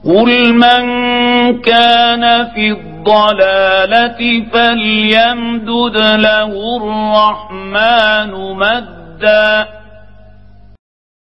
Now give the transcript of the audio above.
قل من كان في الضلالة فليمدد له الرحمن مدا